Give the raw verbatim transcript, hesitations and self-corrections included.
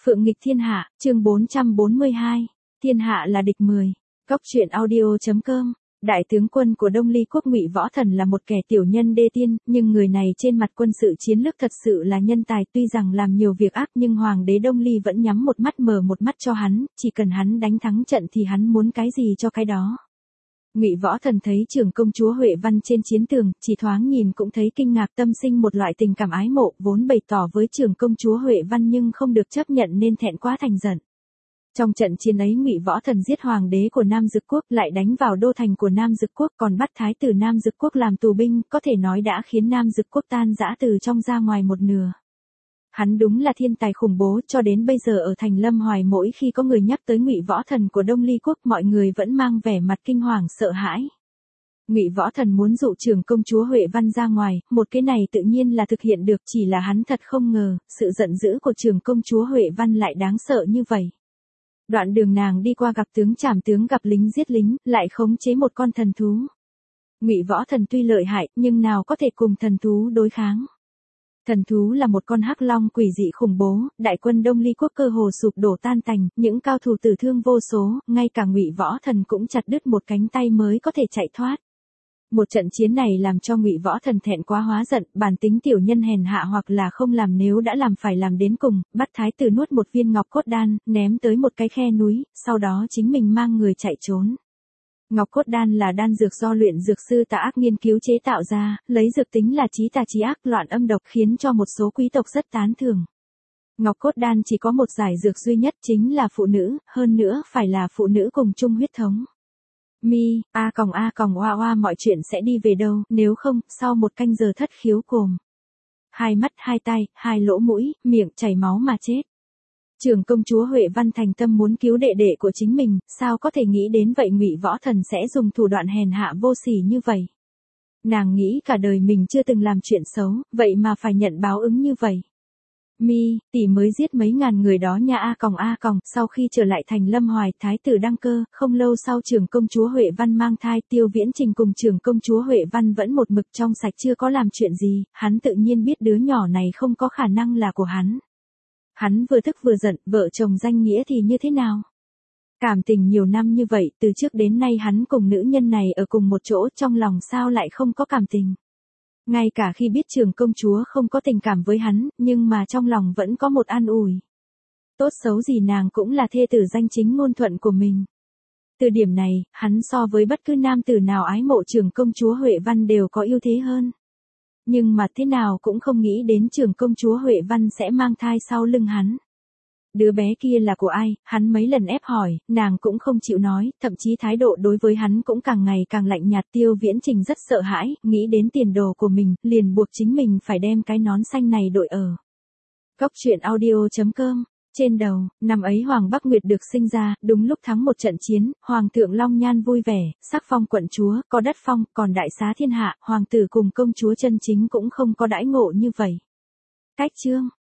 Phượng nghịch thiên hạ, chương bốn trăm bốn mươi hai. Thiên hạ là địch mười. Góc truyện audio.com. Đại tướng quân của Đông Ly quốc Ngụy Võ Thần là một kẻ tiểu nhân đê tiên, nhưng người này trên mặt quân sự chiến lược thật sự là nhân tài, tuy rằng làm nhiều việc ác nhưng hoàng đế Đông Ly vẫn nhắm một mắt mở một mắt cho hắn, chỉ cần hắn đánh thắng trận thì hắn muốn cái gì cho cái đó. Ngụy Võ Thần thấy trưởng công chúa Huệ Văn trên chiến tường, chỉ thoáng nhìn cũng thấy kinh ngạc, tâm sinh một loại tình cảm ái mộ, vốn bày tỏ với trưởng công chúa Huệ Văn nhưng không được chấp nhận nên thẹn quá thành giận. Trong trận chiến ấy Ngụy Võ Thần giết hoàng đế của Nam Dực quốc, lại đánh vào đô thành của Nam Dực quốc, còn bắt thái tử Nam Dực quốc làm tù binh, có thể nói đã khiến Nam Dực quốc tan rã từ trong ra ngoài một nửa. Hắn đúng là thiên tài khủng bố, cho đến bây giờ ở thành Lâm Hoài mỗi khi có người nhắc tới Ngụy Võ Thần của Đông Ly quốc, mọi người vẫn mang vẻ mặt kinh hoàng sợ hãi. Ngụy Võ Thần muốn dụ trưởng công chúa Huệ Văn ra ngoài, một cái này tự nhiên là thực hiện được, chỉ là hắn thật không ngờ, sự giận dữ của trưởng công chúa Huệ Văn lại đáng sợ như vậy. Đoạn đường nàng đi qua gặp tướng trảm tướng, gặp lính giết lính, lại khống chế một con thần thú. Ngụy Võ Thần tuy lợi hại, nhưng nào có thể cùng thần thú đối kháng. Thần thú là một con hắc long quỷ dị khủng bố, đại quân Đông Ly quốc cơ hồ sụp đổ tan tành, những cao thủ tử thương vô số, ngay cả Ngụy Võ Thần cũng chặt đứt một cánh tay mới có thể chạy thoát. Một trận chiến này làm cho Ngụy Võ Thần thẹn quá hóa giận, bản tính tiểu nhân hèn hạ hoặc là không làm, nếu đã làm phải làm đến cùng, bắt thái tử nuốt một viên ngọc cốt đan, ném tới một cái khe núi, sau đó chính mình mang người chạy trốn. Ngọc cốt đan là đan dược do luyện dược sư Tà Ác nghiên cứu chế tạo ra, lấy dược tính là chí tà chí ác, loạn âm độc, khiến cho một số quý tộc rất tán thưởng. Ngọc cốt đan chỉ có một giải dược duy nhất, chính là phụ nữ, hơn nữa phải là phụ nữ cùng chung huyết thống. Mi, a còng a còng oa oa, mọi chuyện sẽ đi về đâu, nếu không, sau một canh giờ thất khiếu cồm. Hai mắt, hai tay, hai lỗ mũi, miệng chảy máu mà chết. Trưởng công chúa Huệ Văn thành tâm muốn cứu đệ đệ của chính mình, sao có thể nghĩ đến vậy Ngụy Võ Thần sẽ dùng thủ đoạn hèn hạ vô sỉ như vậy. Nàng nghĩ cả đời mình chưa từng làm chuyện xấu, vậy mà phải nhận báo ứng như vậy. Mi, tỷ mới giết mấy ngàn người đó nha a còng a còng, sau khi trở lại thành Lâm Hoài, thái tử đăng cơ, không lâu sau trưởng công chúa Huệ Văn mang thai, Tiêu Viễn Trình cùng trưởng công chúa Huệ Văn vẫn một mực trong sạch chưa có làm chuyện gì, hắn tự nhiên biết đứa nhỏ này không có khả năng là của hắn. Hắn vừa tức vừa giận, vợ chồng danh nghĩa thì như thế nào? Cảm tình nhiều năm như vậy, từ trước đến nay hắn cùng nữ nhân này ở cùng một chỗ, trong lòng sao lại không có cảm tình? Ngay cả khi biết trưởng công chúa không có tình cảm với hắn, nhưng mà trong lòng vẫn có một an ủi. Tốt xấu gì nàng cũng là thê tử danh chính ngôn thuận của mình. Từ điểm này, hắn so với bất cứ nam tử nào ái mộ trưởng công chúa Huệ Văn đều có ưu thế hơn. Nhưng mà thế nào cũng không nghĩ đến trưởng công chúa Huệ Văn sẽ mang thai sau lưng hắn. Đứa bé kia là của ai, hắn mấy lần ép hỏi, nàng cũng không chịu nói, thậm chí thái độ đối với hắn cũng càng ngày càng lạnh nhạt. Tiêu Viễn Trình rất sợ hãi, nghĩ đến tiền đồ của mình, liền buộc chính mình phải đem cái nón xanh này đội ở. Góc truyện audio.com. Trên đầu, năm ấy Hoàng Bắc Nguyệt được sinh ra, đúng lúc thắng một trận chiến, Hoàng thượng Long Nhan vui vẻ, sắc phong quận chúa, có đất phong, còn đại xá thiên hạ, hoàng tử cùng công chúa chân chính cũng không có đãi ngộ như vậy. Cách chương.